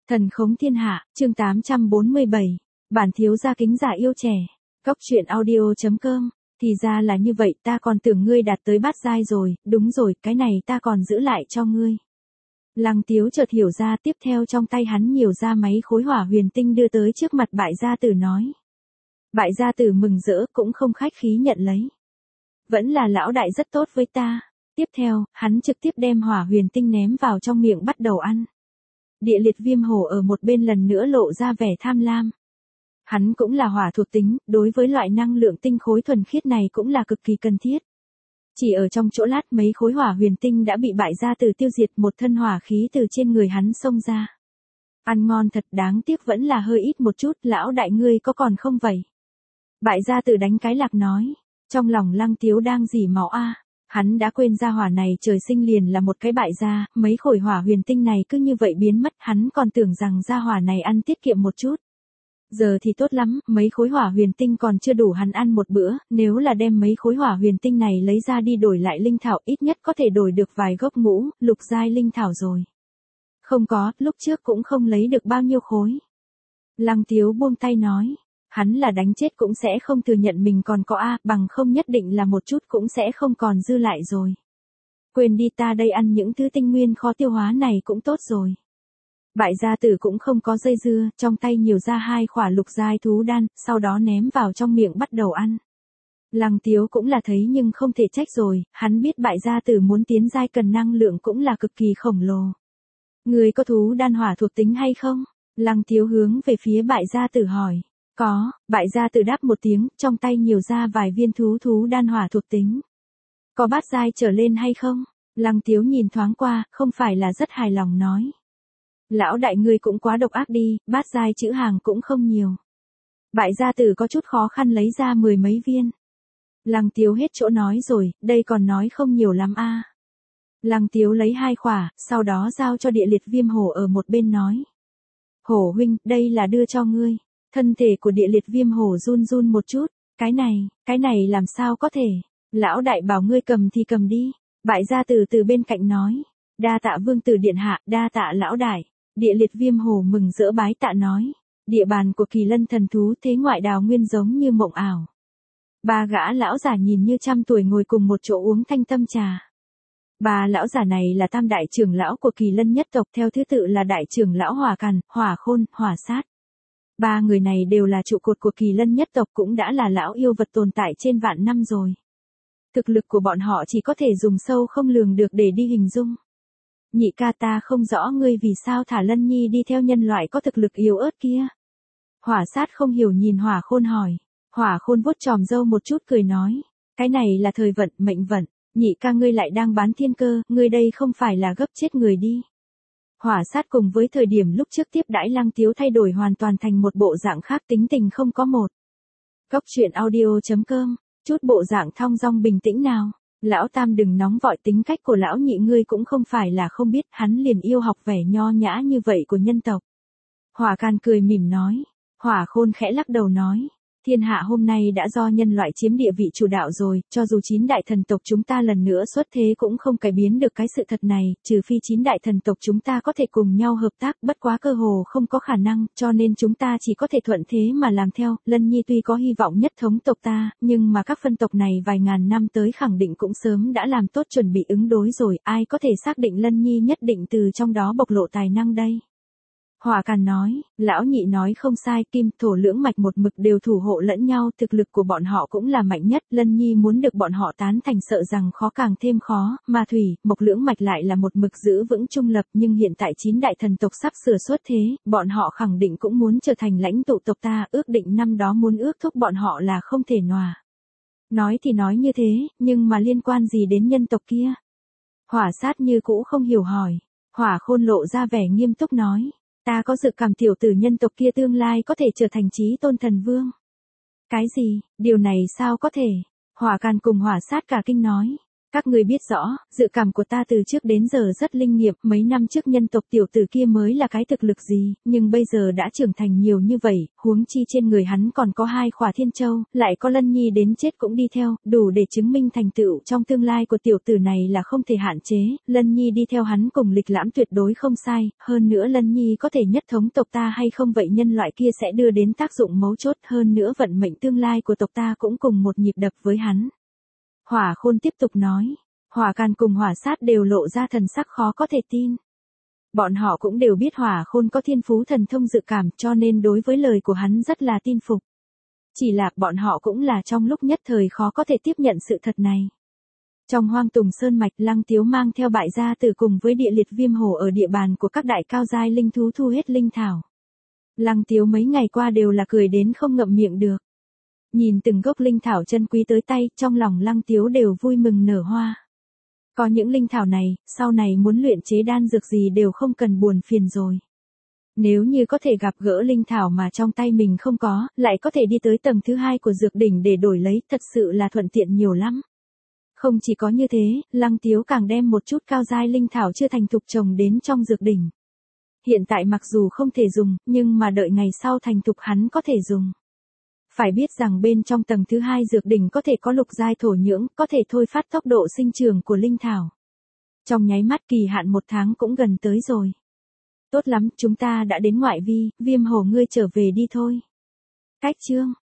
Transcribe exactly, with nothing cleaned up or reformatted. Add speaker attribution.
Speaker 1: Thần khống thiên hạ, chương tám trăm bốn mươi bảy. Bản thiếu gia kính giả yêu trẻ. Cốc truyện audio.com. Thì ra là như vậy, ta còn tưởng ngươi đạt tới bát giai rồi, đúng rồi, cái này ta còn giữ lại cho ngươi. Lăng Tiếu chợt hiểu ra, tiếp theo trong tay hắn nhiều ra máy khối hỏa huyền tinh đưa tới trước mặt Bại gia tử nói. Bại gia tử mừng rỡ, cũng không khách khí nhận lấy. Vẫn là lão đại rất tốt với ta. Tiếp theo, hắn trực tiếp đem hỏa huyền tinh ném vào trong miệng bắt đầu ăn. Địa liệt viêm hổ ở một bên lần nữa lộ ra vẻ tham lam. Hắn cũng là hỏa thuộc tính, đối với loại năng lượng tinh khối thuần khiết này cũng là cực kỳ cần thiết. Chỉ ở trong chỗ lát mấy khối hỏa huyền tinh đã bị Bại gia tử tiêu diệt, một thân hỏa khí từ trên người hắn xông ra. Ăn ngon thật, đáng tiếc vẫn là hơi ít một chút, lão đại ngươi có còn không vậy? Bại gia tử đánh cái lạc nói. Trong lòng Lăng Tiếu đang dỉ máu a. Hắn đã quên ra hỏa này trời sinh liền là một cái bại gia, mấy khối hỏa huyền tinh này cứ như vậy biến mất, hắn còn tưởng rằng ra hỏa này ăn tiết kiệm một chút. Giờ thì tốt lắm, mấy khối hỏa huyền tinh còn chưa đủ hắn ăn một bữa, nếu là đem mấy khối hỏa huyền tinh này lấy ra đi đổi lại linh thảo, ít nhất có thể đổi được vài gốc ngũ, lục giai linh thảo rồi. Không có, lúc trước cũng không lấy được bao nhiêu khối. Lăng Tiếu buông tay nói. Hắn là đánh chết cũng sẽ không thừa nhận mình còn có A, bằng không nhất định là một chút cũng sẽ không còn dư lại rồi. Quên đi, ta đây ăn những thứ tinh nguyên khó tiêu hóa này cũng tốt rồi. Bại gia tử cũng không có dây dưa, trong tay nhiều ra hai khỏa lục giai thú đan, sau đó ném vào trong miệng bắt đầu ăn. Lăng Tiếu cũng là thấy nhưng không thể trách rồi, hắn biết bại gia tử muốn tiến giai cần năng lượng cũng là cực kỳ khổng lồ. Người có thú đan hỏa thuộc tính hay không? Lăng Tiếu hướng về phía bại gia tử hỏi. Có, Bại gia tử đáp một tiếng, trong tay nhiều ra vài viên thú thú đan hỏa thuộc tính. Có bát giai trở lên hay không? Lăng Tiếu nhìn thoáng qua, không phải là rất hài lòng nói. Lão đại ngươi cũng quá độc ác đi, bát giai chữ hàng cũng không nhiều. Bại gia tử có chút khó khăn lấy ra mười mấy viên. Lăng Tiếu hết chỗ nói rồi, đây còn nói không nhiều lắm a. À. Lăng Tiếu lấy hai khỏa, sau đó giao cho địa liệt viêm hổ ở một bên nói. Hổ huynh, đây là đưa cho ngươi. Thân thể của địa liệt viêm hổ run run một chút, cái này, cái này làm sao có thể, lão đại bảo ngươi cầm thì cầm đi, Bại gia tử từ bên cạnh nói, đa tạ vương tử điện hạ, đa tạ lão đại, địa liệt viêm hổ mừng rỡ bái tạ nói, địa bàn của kỳ lân thần thú thế ngoại đào nguyên giống như mộng ảo. Ba gã lão giả nhìn như trăm tuổi ngồi cùng một chỗ uống thanh tâm trà. Ba lão giả này là tam đại trưởng lão của kỳ lân nhất tộc, theo thứ tự là đại trưởng lão Hỏa Càn, Hỏa Khôn, Hỏa Sát. Ba người này đều là trụ cột của kỳ lân nhất tộc, cũng đã là lão yêu vật tồn tại trên vạn năm rồi. Thực lực của bọn họ chỉ có thể dùng sâu không lường được để đi hình dung. Nhị ca, ta không rõ ngươi vì sao thả Lân Nhi đi theo nhân loại có thực lực yếu ớt kia. Hỏa Sát không hiểu nhìn Hỏa Khôn hỏi. Hỏa Khôn vuốt chòm râu một chút cười nói. Cái này là thời vận, mệnh vận. Nhị ca ngươi lại đang bán thiên cơ, ngươi đây không phải là gấp chết người đi. Hỏa Sát cùng với thời điểm lúc trước tiếp đãi Lăng Tiếu thay đổi hoàn toàn thành một bộ dạng khác, tính tình không có một. Cốc truyện audio.com, chút bộ dạng thong dong bình tĩnh nào. Lão Tam đừng nóng vội, tính cách của lão nhị ngươi cũng không phải là không biết, hắn liền yêu học vẻ nho nhã như vậy của nhân tộc. Hỏa Càn cười mỉm nói. Hỏa Khôn khẽ lắc đầu nói. Thiên hạ hôm nay đã do nhân loại chiếm địa vị chủ đạo rồi, cho dù chín đại thần tộc chúng ta lần nữa xuất thế cũng không cải biến được cái sự thật này, trừ phi chín đại thần tộc chúng ta có thể cùng nhau hợp tác, bất quá cơ hồ không có khả năng, cho nên chúng ta chỉ có thể thuận thế mà làm theo. Lân Nhi tuy có hy vọng nhất thống tộc ta, nhưng mà các phân tộc này vài ngàn năm tới khẳng định cũng sớm đã làm tốt chuẩn bị ứng đối rồi, ai có thể xác định Lân Nhi nhất định từ trong đó bộc lộ tài năng đây. Hỏa Càn nói, lão nhị nói không sai, kim, thổ lưỡng mạch một mực đều thủ hộ lẫn nhau, thực lực của bọn họ cũng là mạnh nhất, Lân Nhi muốn được bọn họ tán thành sợ rằng khó càng thêm khó, mà thủy, mộc lưỡng mạch lại là một mực giữ vững trung lập, nhưng hiện tại chín đại thần tộc sắp sửa xuất thế, bọn họ khẳng định cũng muốn trở thành lãnh tụ tộc ta, ước định năm đó muốn ước thúc bọn họ là không thể nòa. Nói thì nói như thế, nhưng mà liên quan gì đến nhân tộc kia? Hỏa Sát như cũ không hiểu hỏi, Hỏa Khôn lộ ra vẻ nghiêm túc nói. Ta có dự cảm tiểu tử nhân tộc kia tương lai có thể trở thành chí tôn thần vương. Cái gì, điều này sao có thể? Hỏa Càn cùng Hỏa Sát cả kinh nói. Các ngươi biết rõ, dự cảm của ta từ trước đến giờ rất linh nghiệm, mấy năm trước nhân tộc tiểu tử kia mới là cái thực lực gì, nhưng bây giờ đã trưởng thành nhiều như vậy, huống chi trên người hắn còn có hai khỏa thiên châu, lại có Lân Nhi đến chết cũng đi theo, đủ để chứng minh thành tựu trong tương lai của tiểu tử này là không thể hạn chế, Lân Nhi đi theo hắn cùng lịch lãm tuyệt đối không sai, hơn nữa Lân Nhi có thể nhất thống tộc ta hay không vậy nhân loại kia sẽ đưa đến tác dụng mấu chốt, hơn nữa vận mệnh tương lai của tộc ta cũng cùng một nhịp đập với hắn. Hỏa Khôn tiếp tục nói, Hỏa Càn cùng Hỏa Sát đều lộ ra thần sắc khó có thể tin. Bọn họ cũng đều biết Hỏa Khôn có thiên phú thần thông dự cảm cho nên đối với lời của hắn rất là tin phục. Chỉ là bọn họ cũng là trong lúc nhất thời khó có thể tiếp nhận sự thật này. Trong Hoang Tùng Sơn Mạch, Lăng Tiếu mang theo bại gia tử cùng với địa liệt viêm hổ ở địa bàn của các đại cao giai linh thú thu hết linh thảo. Lăng Tiếu mấy ngày qua đều là cười đến không ngậm miệng được. Nhìn từng gốc linh thảo chân quý tới tay, trong lòng Lăng Tiếu đều vui mừng nở hoa. Có những linh thảo này, sau này muốn luyện chế đan dược gì đều không cần buồn phiền rồi. Nếu như có thể gặp gỡ linh thảo mà trong tay mình không có, lại có thể đi tới tầng thứ hai của dược đỉnh để đổi lấy, thật sự là thuận tiện nhiều lắm. Không chỉ có như thế, Lăng Tiếu càng đem một chút cao giai linh thảo chưa thành thục trồng đến trong dược đỉnh. Hiện tại mặc dù không thể dùng, nhưng mà đợi ngày sau thành thục hắn có thể dùng. Phải biết rằng bên trong tầng thứ hai dược đỉnh có thể có lục giai thổ nhưỡng, có thể thôi phát tốc độ sinh trưởng của linh thảo. Trong nháy mắt kỳ hạn một tháng cũng gần tới rồi. Tốt lắm, chúng ta đã đến ngoại vi, Viêm Hổ ngươi trở về đi thôi. Cách chương